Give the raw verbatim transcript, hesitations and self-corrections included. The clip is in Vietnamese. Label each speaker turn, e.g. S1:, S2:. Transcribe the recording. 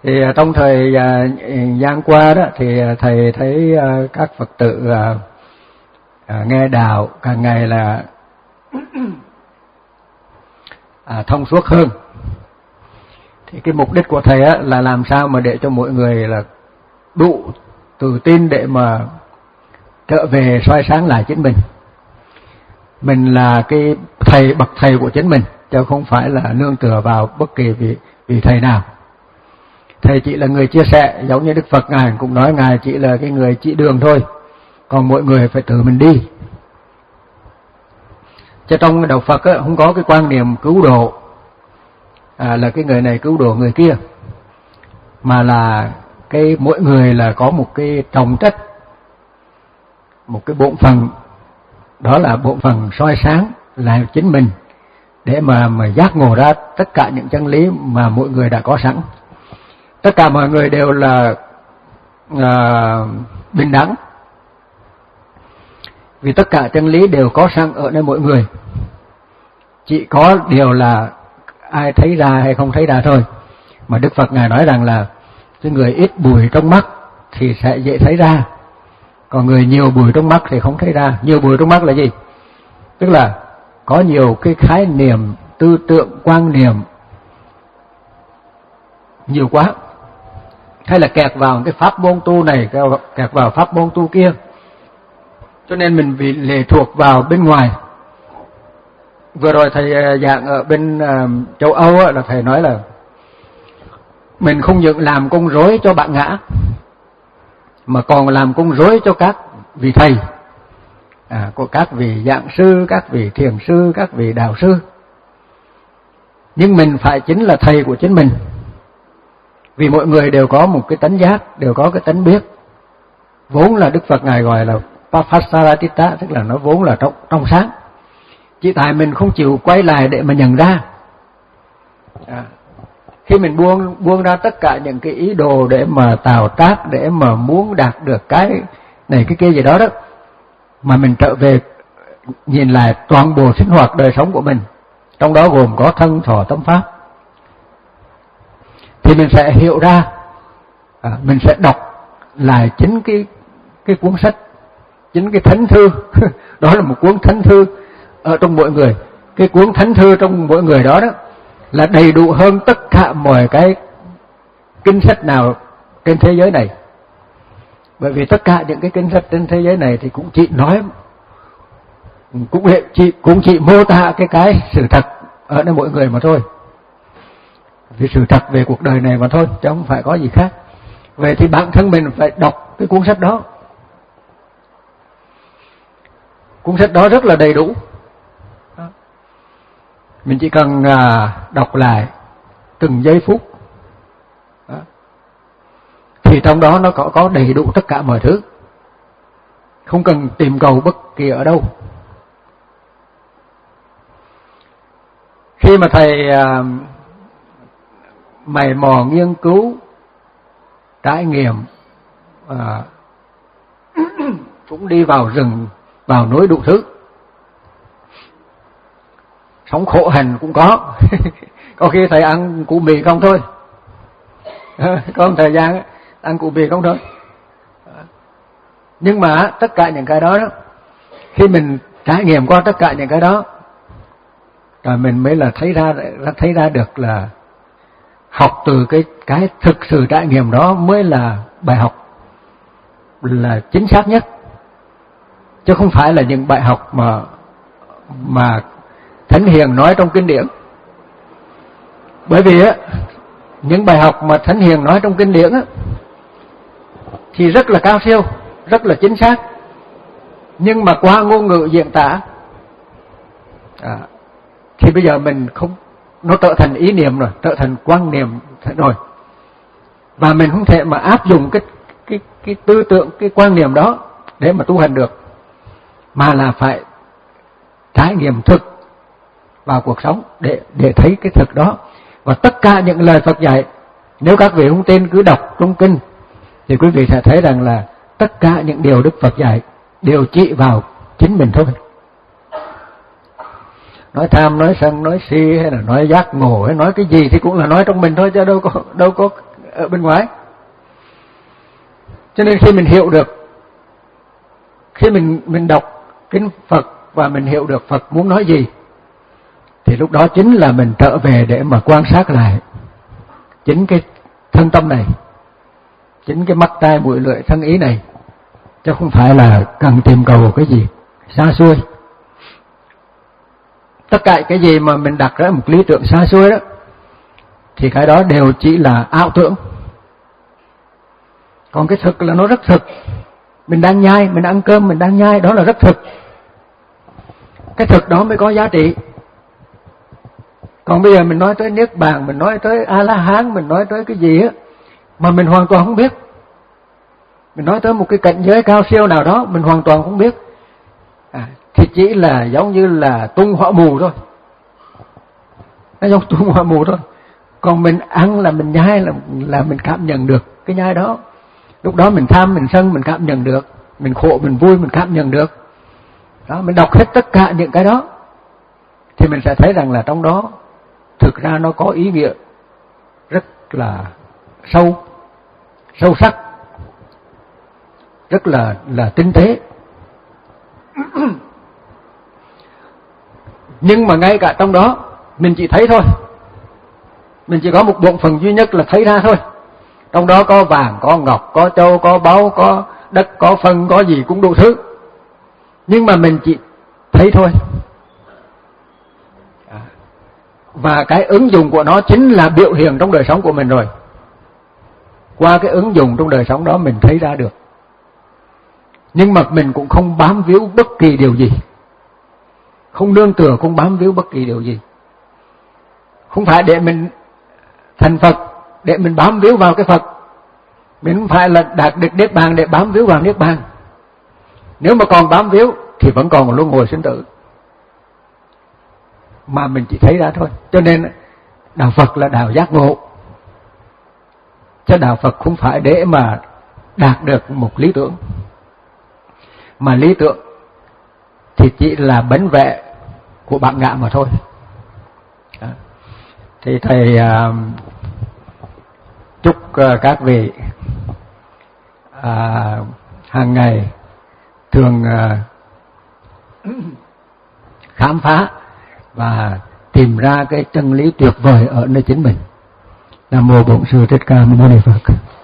S1: Thì trong thời gian qua đó thì thầy thấy các Phật tử nghe đạo càng ngày là thông suốt hơn. Thì cái mục đích của thầy á, là làm sao mà để cho mọi người là đủ tự tin để mà trở về soi sáng lại chính mình. Mình là cái thầy, bậc thầy của chính mình, chứ không phải là nương tựa vào bất kỳ vị, vị thầy nào. Thầy chỉ là người chia sẻ, giống như Đức Phật Ngài cũng nói Ngài chỉ là cái người chỉ đường thôi, còn mỗi người phải tự mình đi. Chứ trong đạo Phật á, không có cái quan niệm cứu độ, à, là cái người này cứu độ người kia, mà là cái mỗi người là có một cái trọng trách, một cái bổn phận, đó là bổn phận soi sáng lại chính mình để mà mà giác ngộ ra tất cả những chân lý mà mỗi người đã có sẵn. Tất cả mọi người đều là à, bình đẳng, vì tất cả chân lý đều có sẵn ở nơi mỗi người. Chỉ có điều là ai thấy ra hay không thấy ra thôi. Mà Đức Phật Ngài nói rằng là cái người ít bụi trong mắt thì sẽ dễ thấy ra, còn người nhiều bụi trong mắt thì không thấy ra. Nhiều bụi trong mắt là gì? Tức là có nhiều cái khái niệm, tư tưởng, quan niệm nhiều quá, hay là kẹt vào cái pháp môn tu này, kẹt vào pháp môn tu kia, cho nên mình bị lệ thuộc vào bên ngoài. Vừa rồi thầy giảng ở bên châu Âu là thầy nói là mình không những làm công rối cho bạn ngã, mà còn làm công rối cho các vị thầy, à, của các vị giảng sư, các vị thiền sư, các vị đạo sư. Nhưng mình phải chính là thầy của chính mình, vì mỗi người đều có một cái tánh giác, đều có cái tánh biết. Vốn là Đức Phật Ngài gọi là Papasaratita, tức là nó vốn là trong, trong sáng. Chỉ tại mình không chịu quay lại để mà nhận ra. À, khi mình buông buông ra tất cả những cái ý đồ để mà tạo tác, để mà muốn đạt được cái này cái kia gì đó đó, mà mình trở về nhìn lại toàn bộ sinh hoạt đời sống của mình, trong đó gồm có thân thọ tâm pháp, thì mình sẽ hiểu ra, à, mình sẽ đọc lại chính cái cái cuốn sách, chính cái thánh thư. Đó là một cuốn thánh thư ở trong mỗi người. Cái cuốn thánh thư trong mỗi người đó đó là đầy đủ hơn tất cả mọi cái kinh sách nào trên thế giới này. Bởi vì tất cả những cái kinh sách trên thế giới này thì cũng chỉ nói, cũng chỉ, cũng chỉ mô tả cái cái sự thật ở nơi mỗi người mà thôi, vì sự thật về cuộc đời này mà thôi, chứ không phải có gì khác. Vậy thì bản thân mình phải đọc cái cuốn sách đó. Cuốn sách đó rất là đầy đủ. Mình chỉ cần à, đọc lại từng giây phút đó, thì trong đó nó có, có đầy đủ tất cả mọi thứ, không cần tìm cầu bất kỳ ở đâu. Khi mà thầy à, mày mò nghiên cứu, trải nghiệm, à, cũng đi vào rừng, vào núi đủ thứ, sống khổ hạnh cũng có. Có khi thầy ăn củ mì không thôi, có một thời gian ăn củ mì không thôi. Nhưng mà tất cả những cái đó, đó khi mình trải nghiệm qua tất cả những cái đó, rồi mình mới là thấy ra thấy ra được là học từ cái cái thực sự trải nghiệm đó mới là bài học là chính xác nhất, chứ không phải là những bài học mà mà Thánh Hiền nói trong kinh điển. Bởi vì á, những bài học mà Thánh Hiền nói trong kinh điển á thì rất là cao siêu, rất là chính xác, nhưng mà qua ngôn ngữ diễn tả à, thì bây giờ mình không, nó trở thành ý niệm rồi, trở thành quan niệm rồi, và mình không thể mà áp dụng cái cái cái tư tưởng, cái quan niệm đó để mà tu hành được, mà là phải trải nghiệm thực vào cuộc sống để để thấy cái thực đó. Và tất cả những lời Phật dạy, nếu các vị không tin cứ đọc trong kinh thì quý vị sẽ thấy rằng là tất cả những điều Đức Phật dạy đều chỉ vào chính mình thôi. Nói tham, nói sân, nói si, hay là nói giác ngộ, hay nói cái gì thì cũng là nói trong mình thôi, chứ đâu có đâu có ở bên ngoài. Cho nên khi mình hiểu được, khi mình mình đọc kinh Phật và mình hiểu được Phật muốn nói gì, thì lúc đó chính là mình trở về để mà quan sát lại chính cái thân tâm này, chính cái mắt tai mũi lưỡi thân ý này, chứ không phải là cần tìm cầu cái gì xa xôi. Tất cả cái gì mà mình đặt ra một lý tưởng xa xôi đó, thì cái đó đều chỉ là ảo tưởng. Còn cái thực là nó rất thực. Mình đang nhai, mình ăn cơm, mình đang nhai, đó là rất thực. Cái thực đó mới có giá trị. Còn bây giờ mình nói tới Niết Bàn, mình nói tới A-la-hán, mình nói tới cái gì á mà mình hoàn toàn không biết. Mình nói tới một cái cảnh giới cao siêu nào đó, mình hoàn toàn không biết. À, thì chỉ là giống như là tung hỏa mù thôi. Nó giống tung hỏa mù thôi. Còn mình ăn là mình nhai là, là mình cảm nhận được cái nhai đó. Lúc đó mình tham, mình sân, mình cảm nhận được. Mình khổ, mình vui, mình cảm nhận được. Đó, mình đọc hết tất cả những cái đó, thì mình sẽ thấy rằng là trong đó thực ra nó có ý nghĩa rất là sâu, sâu sắc, rất là là tinh tế. Nhưng mà ngay cả trong đó mình chỉ thấy thôi. Mình chỉ có một bộ phận duy nhất là thấy ra thôi. Trong đó có vàng, có ngọc, có châu, có báu, có đất, có phân, có gì cũng đủ thứ. Nhưng mà mình chỉ thấy thôi. Và cái ứng dụng của nó chính là biểu hiện trong đời sống của mình rồi. Qua cái ứng dụng trong đời sống đó mình thấy ra được. Nhưng mà mình cũng không bám víu bất kỳ điều gì. Không nương tựa, không bám víu bất kỳ điều gì. Không phải để mình thành Phật, để mình bám víu vào cái Phật. Mình không phải là đạt được Niết Bàn để bám víu vào Niết Bàn. Nếu mà còn bám víu thì vẫn còn một luân hồi sinh tử. Mà mình chỉ thấy ra thôi. Cho nên đạo Phật là đạo giác ngộ. Chứ đạo Phật không phải để mà đạt được một lý tưởng. Mà lý tưởng thì chỉ là bánh vẽ của bản ngã mà thôi. Đó. Thì thầy uh, chúc uh, các vị uh, hàng ngày thường uh, khám phá và tìm ra cái chân lý tuyệt vời ở nơi chính mình. Nam mô Bổn Sư Thích Ca Mâu Ni Phật.